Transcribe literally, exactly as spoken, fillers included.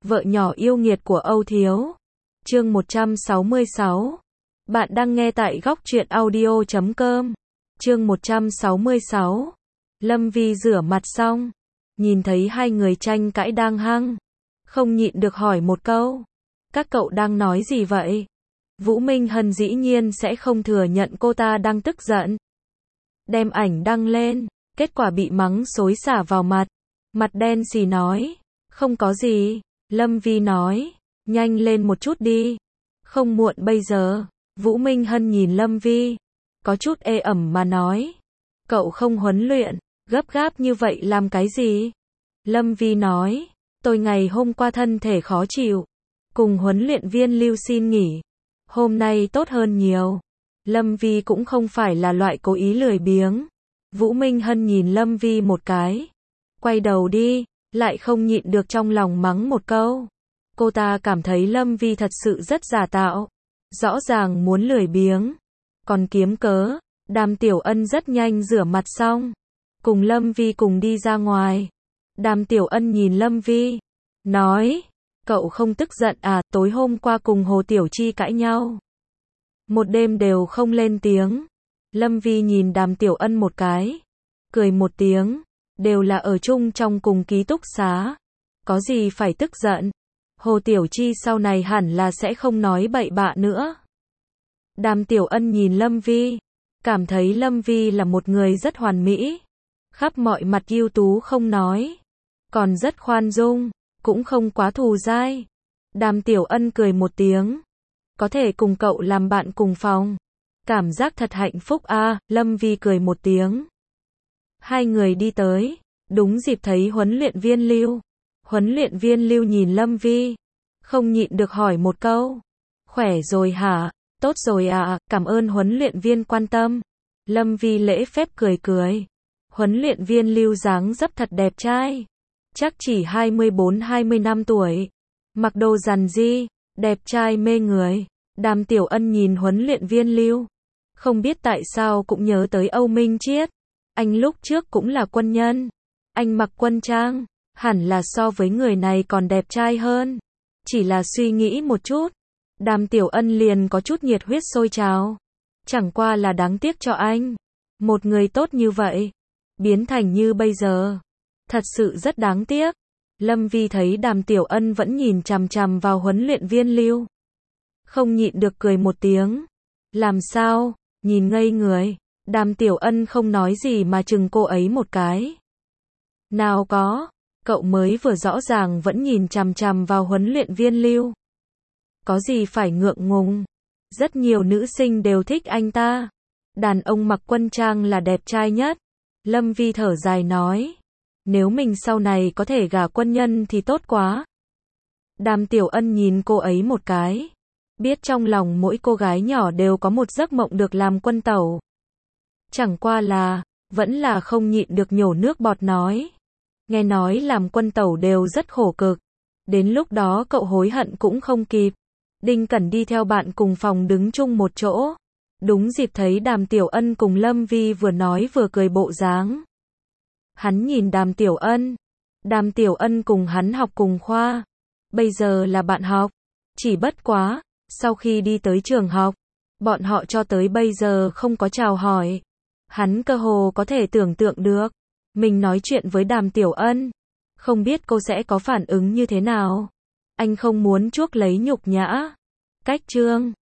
Vợ nhỏ yêu nghiệt của Âu Thiếu. Chương một trăm sáu mươi sáu. Bạn đang nghe tại góc truyện audio chấm com. Chương một trăm sáu mươi sáu. Lâm Vi rửa mặt xong, nhìn thấy hai người tranh cãi đang hăng, không nhịn được hỏi một câu. Các cậu đang nói gì vậy? Vũ Minh Hân dĩ nhiên sẽ không thừa nhận cô ta đang tức giận. Đem ảnh đăng lên, kết quả bị mắng xối xả vào mặt. Mặt đen xì nói, không có gì. Lâm Vi nói, nhanh lên một chút đi. Không muộn bây giờ. Vũ Minh Hân nhìn Lâm Vi, có chút ê ẩm mà nói, cậu không huấn luyện, gấp gáp như vậy làm cái gì? Lâm Vi nói, tôi ngày hôm qua thân thể khó chịu, cùng huấn luyện viên Lưu xin nghỉ. Hôm nay tốt hơn nhiều. Lâm Vi cũng không phải là loại cố ý lười biếng. Vũ Minh Hân nhìn Lâm Vi một cái, quay đầu đi, lại không nhịn được trong lòng mắng một câu. Cô ta cảm thấy Lâm Vi thật sự rất giả tạo, rõ ràng muốn lười biếng, còn kiếm cớ. Đàm Tiểu Ân rất nhanh rửa mặt xong, cùng Lâm Vi cùng đi ra ngoài. Đàm Tiểu Ân nhìn Lâm Vi, nói, cậu không tức giận à, tối hôm qua cùng Hồ Tiểu Chi cãi nhau, một đêm đều không lên tiếng. Lâm Vi nhìn Đàm Tiểu Ân một cái, cười một tiếng, đều là ở chung trong cùng ký túc xá, có gì phải tức giận. Hồ Tiểu Chi sau này hẳn là sẽ không nói bậy bạ nữa. Đàm Tiểu Ân nhìn Lâm Vi, cảm thấy Lâm Vi là một người rất hoàn mỹ, khắp mọi mặt ưu tú không nói, còn rất khoan dung, cũng không quá thù dai. Đàm Tiểu Ân cười một tiếng, có thể cùng cậu làm bạn cùng phòng, cảm giác thật hạnh phúc a. À, Lâm Vi cười một tiếng. Hai người đi tới, đúng dịp thấy huấn luyện viên Lưu. Huấn luyện viên Lưu nhìn Lâm Vi, không nhịn được hỏi một câu, khỏe rồi hả? Tốt rồi à, cảm ơn huấn luyện viên quan tâm. Lâm Vi lễ phép cười cười. Huấn luyện viên Lưu dáng dấp thật đẹp trai, chắc chỉ hai mươi bốn hai mươi lăm tuổi, mặc đồ rằn ri, đẹp trai mê người. Đàm Tiểu Ân nhìn huấn luyện viên Lưu, không biết tại sao cũng nhớ tới Âu Minh Chiết. Anh lúc trước cũng là quân nhân, anh mặc quân trang, hẳn là so với người này còn đẹp trai hơn. Chỉ là suy nghĩ một chút, Đàm Tiểu Ân liền có chút nhiệt huyết sôi trào. Chẳng qua là đáng tiếc cho anh, một người tốt như vậy, biến thành như bây giờ. Thật sự rất đáng tiếc. Lâm Vi thấy Đàm Tiểu Ân vẫn nhìn chằm chằm vào huấn luyện viên Lưu, không nhịn được cười một tiếng. Làm sao? Nhìn ngây người. Đàm Tiểu Ân không nói gì mà chừng cô ấy một cái. Nào có, cậu mới vừa rõ ràng vẫn nhìn chằm chằm vào huấn luyện viên Lưu. Có gì phải ngượng ngùng, rất nhiều nữ sinh đều thích anh ta. Đàn ông mặc quân trang là đẹp trai nhất. Lâm Vi thở dài nói, nếu mình sau này có thể gả quân nhân thì tốt quá. Đàm Tiểu Ân nhìn cô ấy một cái, biết trong lòng mỗi cô gái nhỏ đều có một giấc mộng được làm quân tẩu. Chẳng qua là, vẫn là không nhịn được nhổ nước bọt nói, nghe nói làm quân tẩu đều rất khổ cực, đến lúc đó cậu hối hận cũng không kịp. Đinh Cẩn đi theo bạn cùng phòng đứng chung một chỗ, đúng dịp thấy Đàm Tiểu Ân cùng Lâm Vi vừa nói vừa cười bộ dáng. Hắn nhìn Đàm Tiểu Ân, Đàm Tiểu Ân cùng hắn học cùng khoa, bây giờ là bạn học, chỉ bất quá, sau khi đi tới trường học, bọn họ cho tới bây giờ không có chào hỏi. Hắn cơ hồ có thể tưởng tượng được, mình nói chuyện với Đàm Tiểu Ân, không biết cô sẽ có phản ứng như thế nào. Anh không muốn chuốc lấy nhục nhã. Cách chương